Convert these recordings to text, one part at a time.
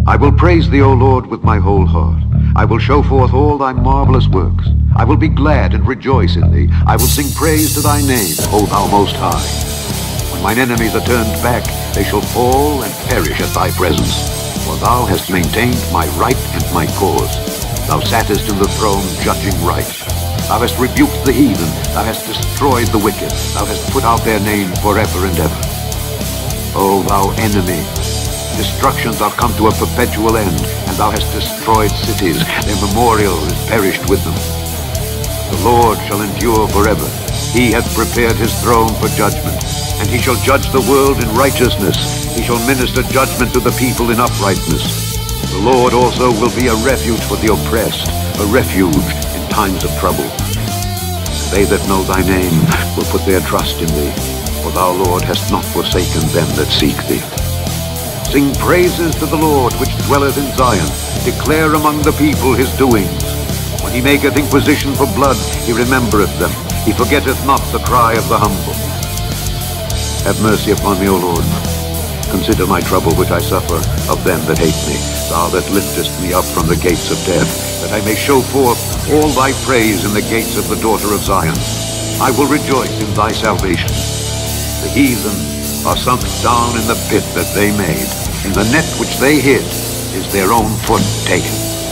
I will praise thee, O Lord, with my whole heart. I will show forth all thy marvelous works. I will be glad and rejoice in thee. I will sing praise to thy name, O thou most high. When mine enemies are turned back, they shall fall and perish at thy presence. For thou hast maintained my right and my cause. Thou sattest in the throne judging right. Thou hast rebuked the heathen. Thou hast destroyed the wicked. Thou hast put out their name forever and ever. O thou enemy, destructions are come to a perpetual end, and thou hast destroyed cities. Their memorial is perished with them. The Lord shall endure forever. He hath prepared his throne for judgment, and he shall judge the world in righteousness. He shall minister judgment to the people in uprightness. The Lord also will be a refuge for the oppressed, a refuge in times of trouble. They that know thy name will put their trust in thee, for thou, Lord, hast not forsaken them that seek thee. Sing praises to the Lord which dwelleth in Zion. Declare among the people his doings. When he maketh inquisition for blood, he remembereth them. He forgetteth not the cry of the humble. Have mercy upon me, O Lord. Consider my trouble which I suffer of them that hate me. Thou that liftest me up from the gates of death, that I may show forth all thy praise in the gates of the daughter of Zion. I will rejoice in thy salvation. The heathen are sunk down in the pit that they made. In the net which they hid is their own foot taken.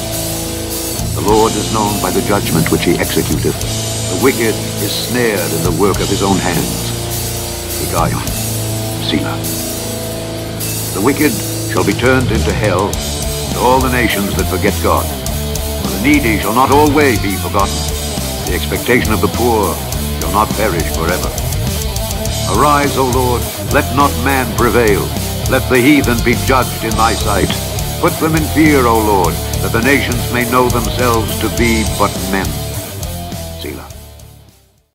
The Lord is known by the judgment which he executeth. The wicked is snared in the work of his own hands. Higgaion, Selah. The wicked shall be turned into hell, and all the nations that forget God. For the needy shall not always be forgotten. The expectation of the poor shall not perish forever. Arise, O Lord, let not man prevail. Let the heathen be judged in thy sight. Put them in fear, O Lord, that the nations may know themselves to be but men. Selah.